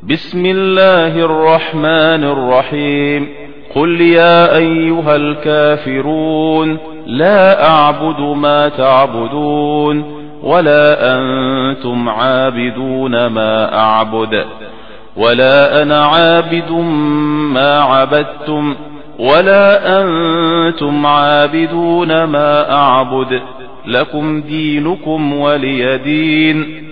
بسم الله الرحمن الرحيم. قل يا أيها الكافرون لا أعبد ما تعبدون ولا أنتم عابدون ما أعبد ولا أنا عابد ما عبدتم ولا أنتم عابدون ما أعبد لكم دينكم ولي دين.